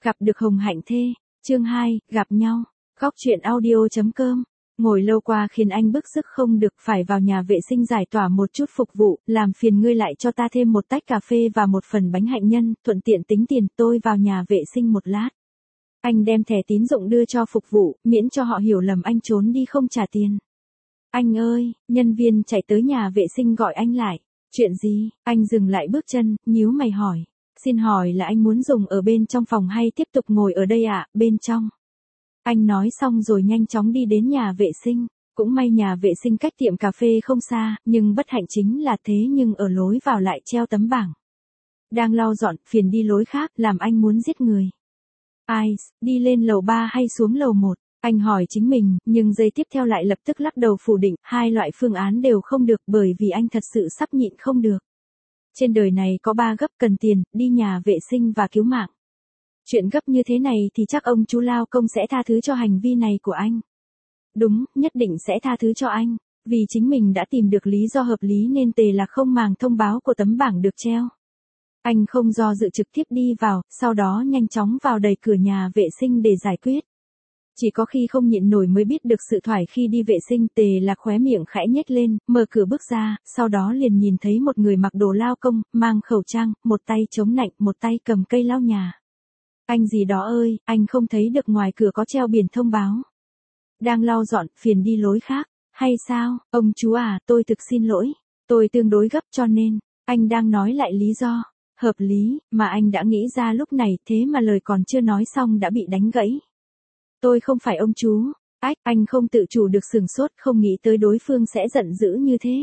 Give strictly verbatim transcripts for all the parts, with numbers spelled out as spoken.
Gặp được Hồng Hạnh Thê, chương hai, gặp nhau. Góc truyện audio chấm com. Ngồi lâu qua khiến anh bức sức không được, phải vào nhà vệ sinh giải tỏa một chút phục vụ, làm phiền ngươi lại cho ta thêm một tách cà phê và một phần bánh hạnh nhân, thuận tiện tính tiền, tôi vào nhà vệ sinh một lát. Anh đem thẻ tín dụng đưa cho phục vụ, miễn cho họ hiểu lầm anh trốn đi không trả tiền. Anh ơi, nhân viên chạy tới nhà vệ sinh gọi anh lại. Chuyện gì? Anh dừng lại bước chân, nhíu mày hỏi. Xin hỏi là anh muốn dùng ở bên trong phòng hay tiếp tục ngồi ở đây ạ, à? Bên trong. Anh nói xong rồi nhanh chóng đi đến nhà vệ sinh. Cũng may nhà vệ sinh cách tiệm cà phê không xa, nhưng bất hạnh chính là thế nhưng ở lối vào lại treo tấm bảng. Đang lau dọn, phiền đi lối khác, làm anh muốn giết người. Ai, đi lên lầu ba hay xuống lầu một? Anh hỏi chính mình, nhưng giây tiếp theo lại lập tức lắc đầu phủ định, hai loại phương án đều không được bởi vì anh thật sự sắp nhịn không được. Trên đời này có ba gấp: cần tiền, đi nhà vệ sinh và cứu mạng. Chuyện gấp như thế này thì chắc ông chú lao công sẽ tha thứ cho hành vi này của anh. Đúng, nhất định sẽ tha thứ cho anh. Vì chính mình đã tìm được lý do hợp lý nên Tề Lạc không màng thông báo của tấm bảng được treo. Anh không do dự trực tiếp đi vào, sau đó nhanh chóng vào đẩy cửa nhà vệ sinh để giải quyết. Chỉ có khi không nhịn nổi mới biết được sự thoải khi đi vệ sinh. Tề Lạc khóe miệng khẽ nhếch lên, mở cửa bước ra, sau đó liền nhìn thấy một người mặc đồ lao công, mang khẩu trang, một tay chống nạnh, một tay cầm cây lau nhà. Anh gì đó ơi, anh không thấy được ngoài cửa có treo biển thông báo. Đang lau dọn, phiền đi lối khác, hay sao? Ông chú à, tôi thực xin lỗi. Tôi tương đối gấp cho nên, anh đang nói lại lý do. Hợp lý, mà anh đã nghĩ ra lúc này, thế mà lời còn chưa nói xong đã bị đánh gãy. Tôi không phải ông chú. Ách, anh không tự chủ được sửng sốt, không nghĩ tới đối phương sẽ giận dữ như thế.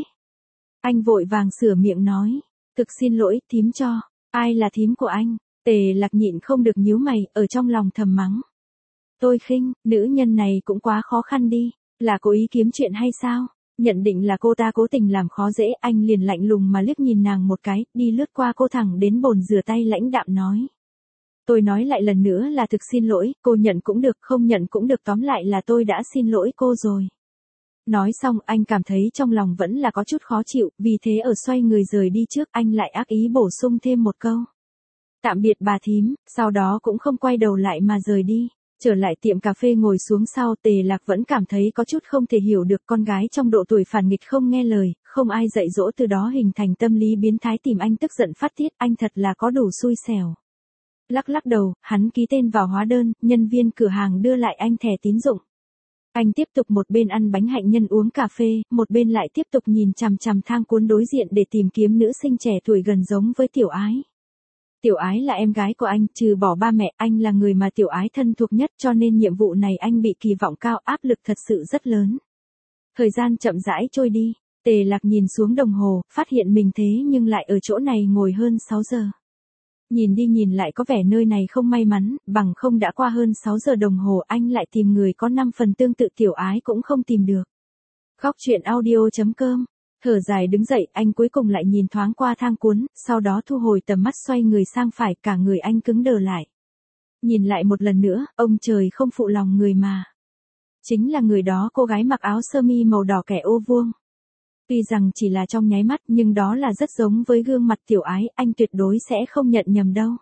Anh vội vàng sửa miệng nói. Thực xin lỗi, thím cho. Ai là thím của anh? Tề Lạc nhịn không được nhíu mày, ở trong lòng thầm mắng. Tôi khinh, nữ nhân này cũng quá khó khăn đi. Là cố ý kiếm chuyện hay sao? Nhận định là cô ta cố tình làm khó dễ, anh liền lạnh lùng mà liếc nhìn nàng một cái, đi lướt qua cô thẳng đến bồn rửa tay lãnh đạm nói. Tôi nói lại lần nữa là thực xin lỗi, cô nhận cũng được, không nhận cũng được, tóm lại là tôi đã xin lỗi cô rồi. Nói xong anh cảm thấy trong lòng vẫn là có chút khó chịu, vì thế ở xoay người rời đi trước anh lại ác ý bổ sung thêm một câu. Tạm biệt bà thím, sau đó cũng không quay đầu lại mà rời đi. Trở lại tiệm cà phê ngồi xuống sau, Tề Lạc vẫn cảm thấy có chút không thể hiểu được, con gái trong độ tuổi phản nghịch không nghe lời, không ai dạy dỗ, từ đó hình thành tâm lý biến thái tìm anh tức giận phát tiết, anh thật là có đủ xui xẻo. Lắc lắc đầu, hắn ký tên vào hóa đơn, nhân viên cửa hàng đưa lại anh thẻ tín dụng. Anh tiếp tục một bên ăn bánh hạnh nhân uống cà phê, một bên lại tiếp tục nhìn chằm chằm thang cuốn đối diện để tìm kiếm nữ sinh trẻ tuổi gần giống với Tiểu Ái. Tiểu Ái là em gái của anh, trừ bỏ ba mẹ, anh là người mà Tiểu Ái thân thuộc nhất, cho nên nhiệm vụ này anh bị kỳ vọng cao, áp lực thật sự rất lớn. Thời gian chậm rãi trôi đi, Tề Lạc nhìn xuống đồng hồ, phát hiện mình thế nhưng lại ở chỗ này ngồi hơn sáu giờ. Nhìn đi nhìn lại có vẻ nơi này không may mắn, bằng không đã qua hơn sáu giờ đồng hồ anh lại tìm người có năm phần tương tự Tiểu Ái cũng không tìm được. Góc truyện audio chấm com. Thở dài đứng dậy, anh cuối cùng lại nhìn thoáng qua thang cuốn, sau đó thu hồi tầm mắt xoay người sang phải, cả người anh cứng đờ lại. Nhìn lại một lần nữa, ông trời không phụ lòng người mà. Chính là người đó, cô gái mặc áo sơ mi màu đỏ kẻ ô vuông. Tuy rằng chỉ là trong nháy mắt nhưng đó là rất giống với gương mặt Tiểu Ái, anh tuyệt đối sẽ không nhận nhầm đâu.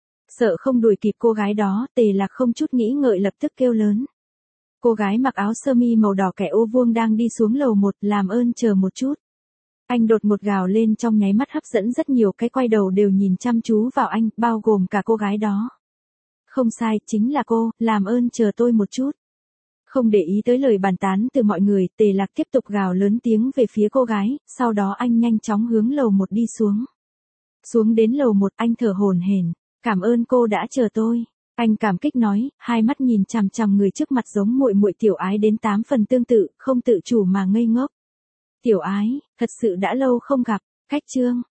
Sợ không đuổi kịp cô gái đó, Tề Lạc không chút nghĩ ngợi lập tức kêu lớn. Cô gái mặc áo sơ mi màu đỏ kẻ ô vuông đang đi xuống lầu một, làm ơn chờ một chút. Anh đột ngột gào lên, trong nháy mắt hấp dẫn rất nhiều cái quay đầu đều nhìn chăm chú vào anh, bao gồm cả cô gái đó. Không sai, chính là cô, làm ơn chờ tôi một chút. Không để ý tới lời bàn tán từ mọi người, Tề Lạc tiếp tục gào lớn tiếng về phía cô gái, sau đó anh nhanh chóng hướng lầu một đi xuống. Xuống đến lầu một, anh thở hổn hển, cảm ơn cô đã chờ tôi. Anh cảm kích nói, hai mắt nhìn chằm chằm người trước mặt giống muội muội Tiểu Ái đến tám phần tương tự, không tự chủ mà ngây ngốc. Tiểu Ái, thật sự đã lâu không gặp, cách chương.